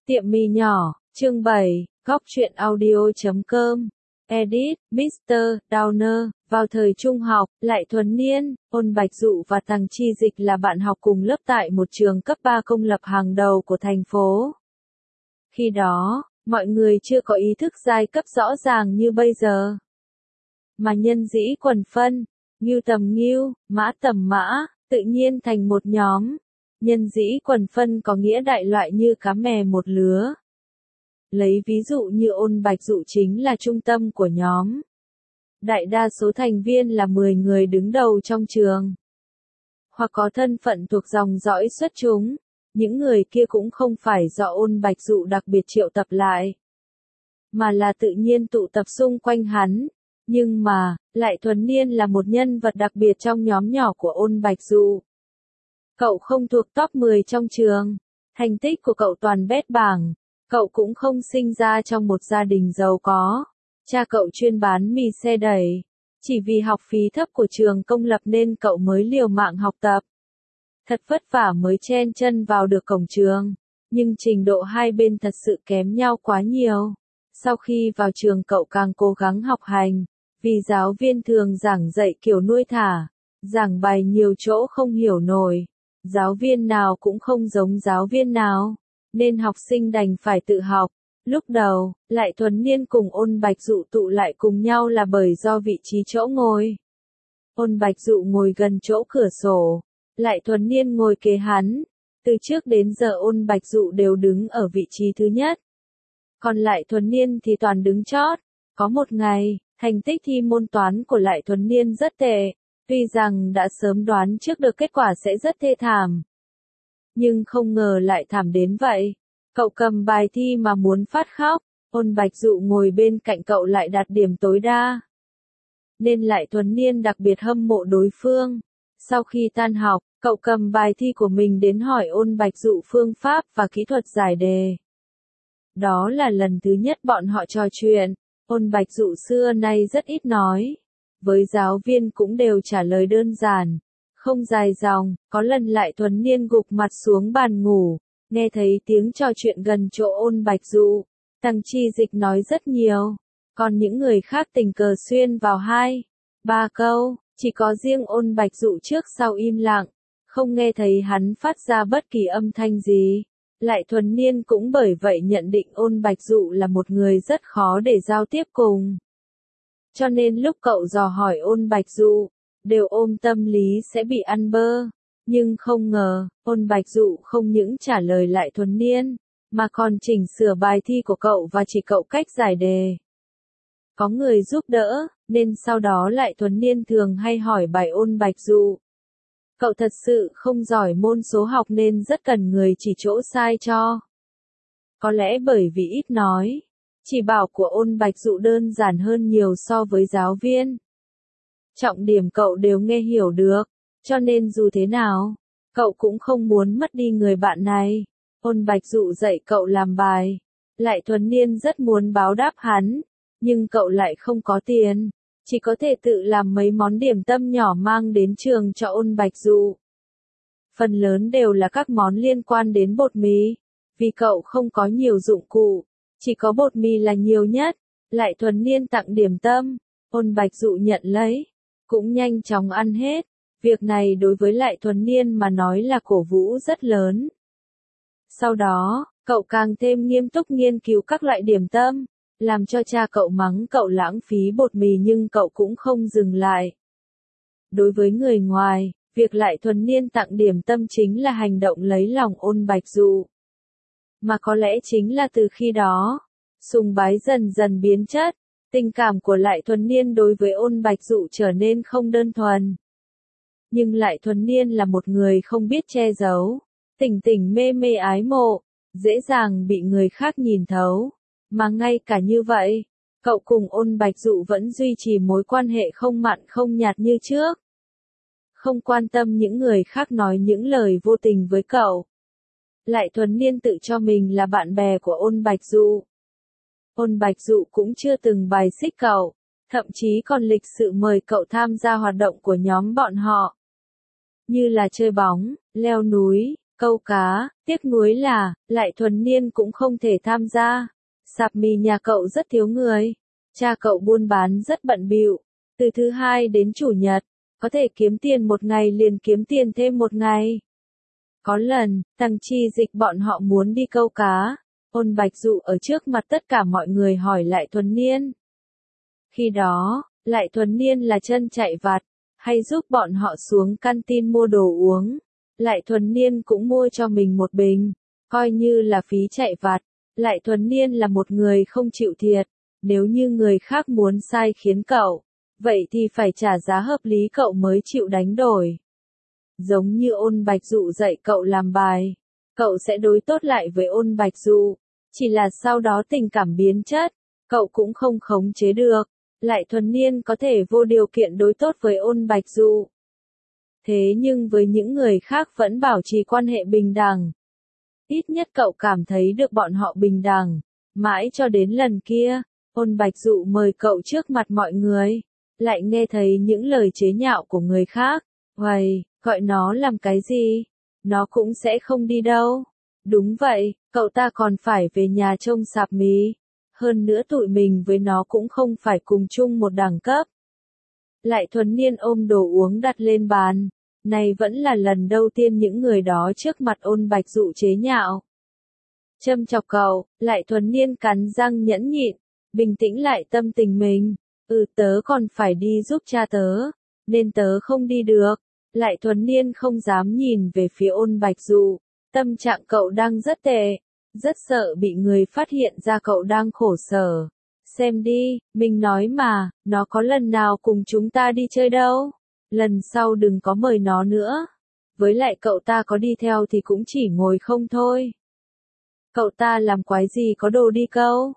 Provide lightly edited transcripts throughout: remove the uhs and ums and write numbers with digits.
Tiệm mì nhỏ, chương 7, góc truyện audio.com. Edit, Mr. Downer. Vào thời trung học, Lại Thuần Niên, Ôn Bạch Dụ và Tằng Chi Dịch là bạn học cùng lớp tại một trường cấp 3 công lập hàng đầu của thành phố. Khi đó, mọi người chưa có ý thức giai cấp rõ ràng như bây giờ. Mà nhân dĩ quần phân, ngưu tầm ngưu, mã tầm mã, tự nhiên thành một nhóm. Nhân dĩ quần phân có nghĩa đại loại như cá mè một lứa. Lấy ví dụ như Ôn Bạch Dụ chính là trung tâm của nhóm. Đại đa số thành viên là 10 người đứng đầu trong trường. Hoặc có thân phận thuộc dòng dõi xuất chúng. Những người kia cũng không phải do Ôn Bạch Dụ đặc biệt triệu tập lại, mà là tự nhiên tụ tập xung quanh hắn. Nhưng mà, Lại Thuần Niên là một nhân vật đặc biệt trong nhóm nhỏ của Ôn Bạch Dụ. Cậu không thuộc top 10 trong trường. Thành tích của cậu toàn bét bảng. Cậu cũng không sinh ra trong một gia đình giàu có. Cha cậu chuyên bán mì xe đẩy. Chỉ vì học phí thấp của trường công lập nên cậu mới liều mạng học tập. Thật vất vả mới chen chân vào được cổng trường. Nhưng trình độ hai bên thật sự kém nhau quá nhiều. Sau khi vào trường cậu càng cố gắng học hành. Vì giáo viên thường giảng dạy kiểu nuôi thả. Giảng bài nhiều chỗ không hiểu nổi. Giáo viên nào cũng không giống giáo viên nào. Nên học sinh đành phải tự học. Lúc đầu, Lại Thuần Niên cùng Ôn Bạch Dụ tụ lại cùng nhau là bởi do vị trí chỗ ngồi. Ôn Bạch Dụ ngồi gần chỗ cửa sổ. Lại Thuần Niên ngồi kế hắn. Từ trước đến giờ Ôn Bạch Dụ đều đứng ở vị trí thứ nhất. Còn Lại Thuần Niên thì toàn đứng chót. Có một ngày, thành tích thi môn toán của Lại Thuần Niên rất tệ. Tuy rằng đã sớm đoán trước được kết quả sẽ rất thê thảm. Nhưng không ngờ lại thảm đến vậy. Cậu cầm bài thi mà muốn phát khóc. Ôn Bạch Dụ ngồi bên cạnh cậu lại đạt điểm tối đa. Nên Lại Thuần Niên đặc biệt hâm mộ đối phương. Sau khi tan học, cậu cầm bài thi của mình đến hỏi Ôn Bạch Dụ phương pháp và kỹ thuật giải đề. Đó là lần thứ nhất bọn họ trò chuyện. Ôn Bạch Dụ xưa nay rất ít nói. Với giáo viên cũng đều trả lời đơn giản, không dài dòng. Có lần Lại Thuần Niên gục mặt xuống bàn ngủ, nghe thấy tiếng trò chuyện gần chỗ Ôn Bạch Dụ. Tằng Chi Dịch nói rất nhiều, còn những người khác tình cờ xuyên vào 2-3 câu, chỉ có riêng Ôn Bạch Dụ trước sau im lặng, không nghe thấy hắn phát ra bất kỳ âm thanh gì. Lại Thuần Niên cũng bởi vậy nhận định Ôn Bạch Dụ là một người rất khó để giao tiếp cùng. Cho nên lúc cậu dò hỏi Ôn Bạch Dụ, đều ôm tâm lý sẽ bị ăn bơ. Nhưng không ngờ, Ôn Bạch Dụ không những trả lời Lại Thuần Niên, mà còn chỉnh sửa bài thi của cậu và chỉ cậu cách giải đề. Có người giúp đỡ, nên sau đó Lại Thuần Niên thường hay hỏi bài Ôn Bạch Dụ. Cậu thật sự không giỏi môn số học nên rất cần người chỉ chỗ sai cho. Có lẽ bởi vì ít nói. Chỉ bảo của Ôn Bạch Dụ đơn giản hơn nhiều so với giáo viên. Trọng điểm cậu đều nghe hiểu được, cho nên dù thế nào, cậu cũng không muốn mất đi người bạn này. Ôn Bạch Dụ dạy cậu làm bài. Lại Thuần Niên rất muốn báo đáp hắn, nhưng cậu lại không có tiền, chỉ có thể tự làm mấy món điểm tâm nhỏ mang đến trường cho Ôn Bạch Dụ. Phần lớn đều là các món liên quan đến bột mì, vì cậu không có nhiều dụng cụ. Chỉ có bột mì là nhiều nhất. Lại Thuần Niên tặng điểm tâm, Ôn Bạch Dụ nhận lấy, cũng nhanh chóng ăn hết. Việc này đối với Lại Thuần Niên mà nói là cổ vũ rất lớn. Sau đó, cậu càng thêm nghiêm túc nghiên cứu các loại điểm tâm, làm cho cha cậu mắng cậu lãng phí bột mì nhưng cậu cũng không dừng lại. Đối với người ngoài, việc Lại Thuần Niên tặng điểm tâm chính là hành động lấy lòng Ôn Bạch Dụ. Mà có lẽ chính là từ khi đó, sùng bái dần dần biến chất, tình cảm của Lại Thuần Niên đối với Ôn Bạch Dụ trở nên không đơn thuần. Nhưng Lại Thuần Niên là một người không biết che giấu, tỉnh tỉnh mê mê ái mộ, dễ dàng bị người khác nhìn thấu. Mà ngay cả như vậy, cậu cùng Ôn Bạch Dụ vẫn duy trì mối quan hệ không mặn không nhạt như trước. Không quan tâm những người khác nói những lời vô tình với cậu. Lại Thuần Niên tự cho mình là bạn bè của Ôn Bạch Dụ. Ôn Bạch Dụ cũng chưa từng bài xích cậu, thậm chí còn lịch sự mời cậu tham gia hoạt động của nhóm bọn họ. Như là chơi bóng, leo núi, câu cá, tiếc nuối là, Lại Thuần Niên cũng không thể tham gia. Sạp mì nhà cậu rất thiếu người. Cha cậu buôn bán rất bận bịu. Từ thứ hai đến chủ nhật, có thể kiếm tiền một ngày liền kiếm tiền thêm một ngày. Có lần, Tằng Chi Dịch bọn họ muốn đi câu cá. Ôn Bạch Dụ ở trước mặt tất cả mọi người hỏi Lại Thuần Niên. Khi đó, Lại Thuần Niên là chân chạy vặt, hay giúp bọn họ xuống canteen mua đồ uống. Lại Thuần Niên cũng mua cho mình một bình, coi như là phí chạy vặt. Lại Thuần Niên là một người không chịu thiệt, nếu như người khác muốn sai khiến cậu, vậy thì phải trả giá hợp lý cậu mới chịu đánh đổi. Giống như Ôn Bạch Dụ dạy cậu làm bài, cậu sẽ đối tốt lại với Ôn Bạch Dụ, chỉ là sau đó tình cảm biến chất, cậu cũng không khống chế được. Lại Thuần Niên có thể vô điều kiện đối tốt với Ôn Bạch Dụ. Thế nhưng với những người khác vẫn bảo trì quan hệ bình đẳng. Ít nhất cậu cảm thấy được bọn họ bình đẳng. Mãi cho đến lần kia, Ôn Bạch Dụ mời cậu trước mặt mọi người, lại nghe thấy những lời chế nhạo của người khác. Uầy, gọi nó làm cái gì? Nó cũng sẽ không đi đâu. Đúng vậy, cậu ta còn phải về nhà trông sạp mì. Hơn nữa tụi mình với nó cũng không phải cùng chung một đẳng cấp. Lại Thuần Niên ôm đồ uống đặt lên bàn. Này vẫn là lần đầu tiên những người đó trước mặt Ôn Bạch Dụ chế nhạo. Châm chọc cậu, Lại Thuần Niên cắn răng nhẫn nhịn, bình tĩnh lại tâm tình mình. Tớ còn phải đi giúp cha tớ, nên tớ không đi được. Lại Thuần Niên không dám nhìn về phía Ôn Bạch Dụ, tâm trạng cậu đang rất tệ, rất sợ bị người phát hiện ra cậu đang khổ sở. Xem đi, mình nói mà, nó có lần nào cùng chúng ta đi chơi đâu. Lần sau đừng có mời nó nữa. Với lại cậu ta có đi theo thì cũng chỉ ngồi không thôi. Cậu ta làm quái gì có đồ đi câu?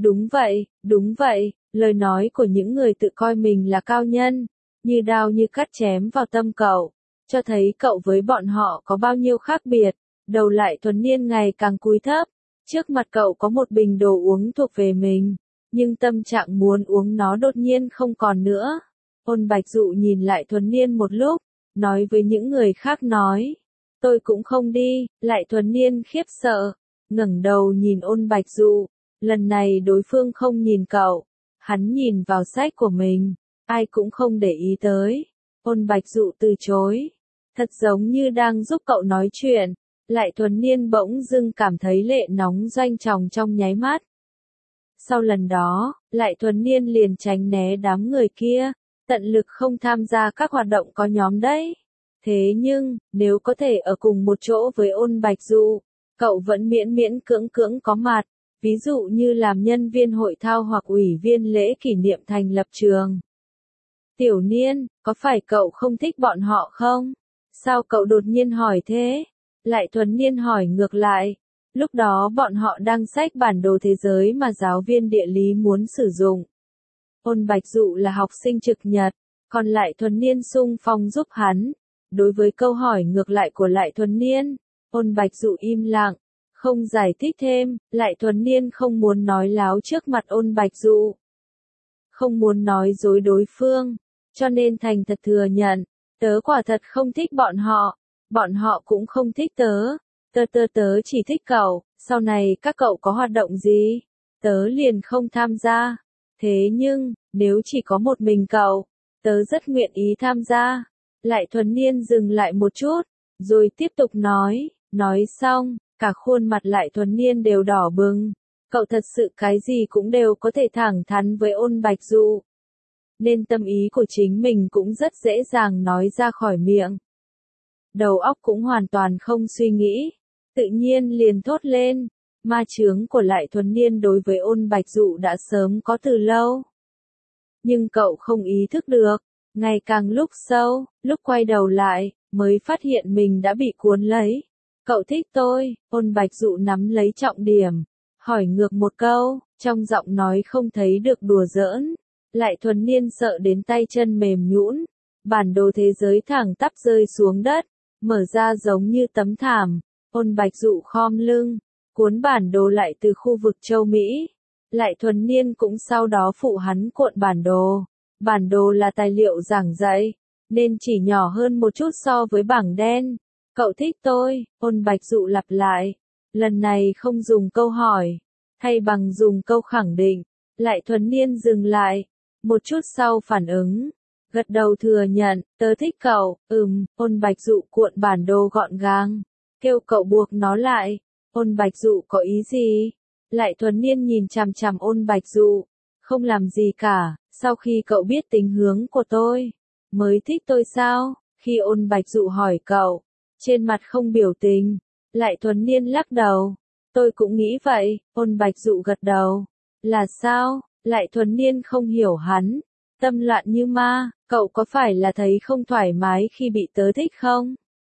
Đúng vậy, lời nói của những người tự coi mình là cao nhân, như đao như cắt chém vào tâm cậu, cho thấy cậu với bọn họ có bao nhiêu khác biệt. Đầu Lại Thuần Niên ngày càng cúi thấp, trước mặt cậu có một bình đồ uống thuộc về mình, nhưng tâm trạng muốn uống nó đột nhiên không còn nữa. Ôn Bạch Dụ nhìn Lại Thuần Niên một lúc, nói với những người khác nói, tôi cũng không đi. Lại Thuần Niên khiếp sợ, ngẩng đầu nhìn Ôn Bạch Dụ, lần này đối phương không nhìn cậu, hắn nhìn vào sách của mình, ai cũng không để ý tới. Ôn Bạch Dụ từ chối, thật giống như đang giúp cậu nói chuyện. Lại Thuần Niên bỗng dưng cảm thấy lệ nóng doanh tròng trong nháy mắt. Sau lần đó, Lại Thuần Niên liền tránh né đám người kia, tận lực không tham gia các hoạt động có nhóm đấy. Thế nhưng, nếu có thể ở cùng một chỗ với Ôn Bạch Dụ, cậu vẫn miễn miễn cưỡng cưỡng có mặt, ví dụ như làm nhân viên hội thao hoặc ủy viên lễ kỷ niệm thành lập trường. Tiểu Niên, có phải cậu không thích bọn họ không? Sao cậu đột nhiên hỏi thế? Lại Thuần Niên hỏi ngược lại. Lúc đó bọn họ đang xách bản đồ thế giới mà giáo viên địa lý muốn sử dụng. Ôn Bạch Dụ là học sinh trực nhật, còn Lại Thuần Niên xung phong giúp hắn. Đối với câu hỏi ngược lại của Lại Thuần Niên, Ôn Bạch Dụ im lặng, không giải thích thêm. Lại Thuần Niên không muốn nói láo trước mặt Ôn Bạch Dụ, không muốn nói dối đối phương, cho nên thành thật thừa nhận, tớ quả thật không thích bọn họ cũng không thích tớ. Tớ chỉ thích cậu, sau này các cậu có hoạt động gì, tớ liền không tham gia. Thế nhưng, nếu chỉ có một mình cậu, tớ rất nguyện ý tham gia. Lại Thuần Niên dừng lại một chút, rồi tiếp tục nói xong, cả khuôn mặt Lại Thuần Niên đều đỏ bừng. Cậu thật sự cái gì cũng đều có thể thẳng thắn với Ôn Bạch Dụ, nên tâm ý của chính mình cũng rất dễ dàng nói ra khỏi miệng. Đầu óc cũng hoàn toàn không suy nghĩ, tự nhiên liền thốt lên. Ma chướng của Lại Thuần Niên đối với Ôn Bạch Dụ đã sớm có từ lâu. Nhưng cậu không ý thức được, ngày càng lúc sâu, lúc quay đầu lại, mới phát hiện mình đã bị cuốn lấy. Cậu thích tôi? Ôn Bạch Dụ nắm lấy trọng điểm, hỏi ngược một câu, trong giọng nói không thấy được đùa giỡn. Lại Thuần Niên sợ đến tay chân mềm nhũn, bản đồ thế giới thẳng tắp rơi xuống đất, mở ra giống như tấm thảm. Ôn Bạch Dụ khom lưng, cuốn bản đồ lại từ khu vực châu Mỹ. Lại Thuần Niên cũng sau đó phụ hắn cuộn bản đồ. Bản đồ là tài liệu giảng dạy, nên chỉ nhỏ hơn một chút so với bảng đen. Cậu thích tôi, Ôn Bạch Dụ lặp lại. Lần này không dùng câu hỏi, thay bằng dùng câu khẳng định. Lại Thuần Niên dừng lại, một chút sau phản ứng, gật đầu thừa nhận, tớ thích cậu, Ôn Bạch Dụ cuộn bản đồ gọn gàng, kêu cậu buộc nó lại. Ôn Bạch Dụ có ý gì? Lại Thuần Niên nhìn chằm chằm Ôn Bạch Dụ, không làm gì cả, sau khi cậu biết tính hướng của tôi, mới thích tôi sao? Khi Ôn Bạch Dụ hỏi cậu, trên mặt không biểu tình, Lại Thuần Niên lắc đầu, tôi cũng nghĩ vậy, Ôn Bạch Dụ gật đầu, là sao? Lại Thuần Niên không hiểu hắn, tâm loạn như ma, cậu có phải là thấy không thoải mái khi bị tớ thích không?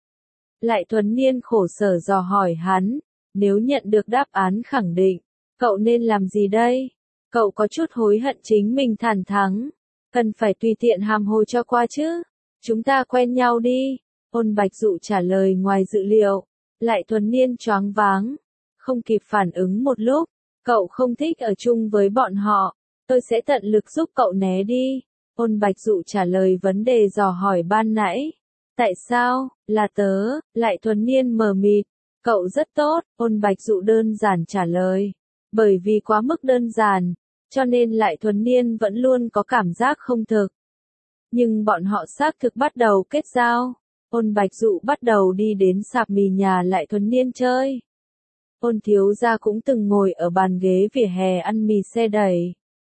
Lại Thuần Niên khổ sở dò hỏi hắn, nếu nhận được đáp án khẳng định, cậu nên làm gì đây? Cậu có chút hối hận chính mình thản thắng, cần phải tùy tiện hàm hồ cho qua chứ? Chúng ta quen nhau đi. Ôn Bạch Dụ trả lời ngoài dự liệu, Lại Thuần Niên choáng váng, không kịp phản ứng một lúc, cậu không thích ở chung với bọn họ, tôi sẽ tận lực giúp cậu né đi. Ôn Bạch Dụ trả lời vấn đề dò hỏi ban nãy. Tại sao, là tớ? Lại Thuần Niên mờ mịt, cậu rất tốt, Ôn Bạch Dụ đơn giản trả lời. Bởi vì quá mức đơn giản, cho nên Lại Thuần Niên vẫn luôn có cảm giác không thực. Nhưng bọn họ xác thực bắt đầu kết giao. Ôn Bạch Dụ bắt đầu đi đến sạp mì nhà Lại Thuần Niên chơi. Ôn thiếu gia cũng từng ngồi ở bàn ghế vỉa hè ăn mì xe đẩy.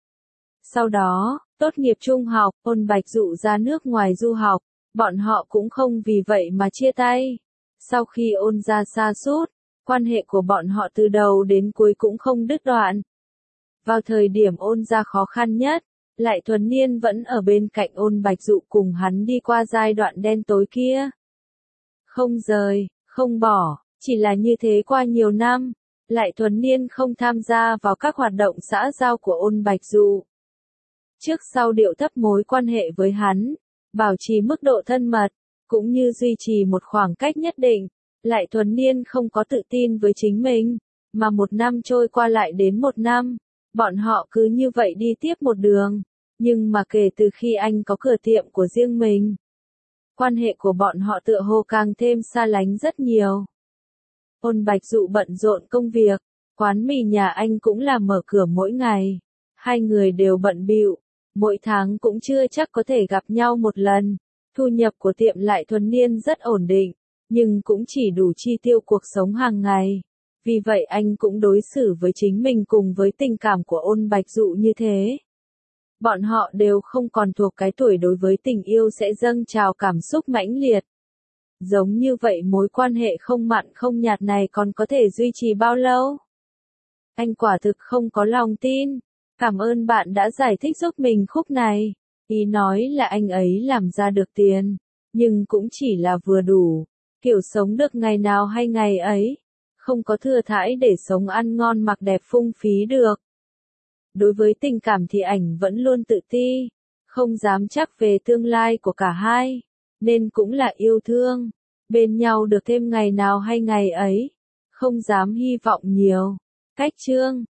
Sau đó, tốt nghiệp trung học, Ôn Bạch Dụ ra nước ngoài du học, bọn họ cũng không vì vậy mà chia tay. Sau khi Ôn gia sa sút, quan hệ của bọn họ từ đầu đến cuối cũng không đứt đoạn. Vào thời điểm Ôn gia khó khăn nhất, Lại Thuần Niên vẫn ở bên cạnh Ôn Bạch Dụ cùng hắn đi qua giai đoạn đen tối kia. Không rời, không bỏ, chỉ là như thế qua nhiều năm, Lại Thuần Niên không tham gia vào các hoạt động xã giao của Ôn Bạch Dụ. Trước sau điệu thấp mối quan hệ với hắn, bảo trì mức độ thân mật, cũng như duy trì một khoảng cách nhất định, Lại Thuần Niên không có tự tin với chính mình, mà một năm trôi qua lại đến một năm, bọn họ cứ như vậy đi tiếp một đường, nhưng mà kể từ khi anh có cửa tiệm của riêng mình, quan hệ của bọn họ tựa hồ càng thêm xa lánh rất nhiều. Ôn Bạch Dụ bận rộn công việc, quán mì nhà anh cũng là mở cửa mỗi ngày, hai người đều bận bịu, mỗi tháng cũng chưa chắc có thể gặp nhau một lần. Thu nhập của tiệm Lại Thuần Niên rất ổn định, nhưng cũng chỉ đủ chi tiêu cuộc sống hàng ngày. Vì vậy anh cũng đối xử với chính mình cùng với tình cảm của Ôn Bạch Dụ như thế. Bọn họ đều không còn thuộc cái tuổi đối với tình yêu sẽ dâng trào cảm xúc mãnh liệt. Giống như vậy mối quan hệ không mặn không nhạt này còn có thể duy trì bao lâu? Anh quả thực không có lòng tin. Cảm ơn bạn đã giải thích giúp mình khúc này. Ý nói là anh ấy làm ra được tiền, nhưng cũng chỉ là vừa đủ, kiểu sống được ngày nào hay ngày ấy, không có thừa thãi để sống ăn ngon mặc đẹp phung phí được. Đối với tình cảm thì ảnh vẫn luôn tự ti, không dám chắc về tương lai của cả hai, nên cũng là yêu thương, bên nhau được thêm ngày nào hay ngày ấy, không dám hy vọng nhiều. Cách chương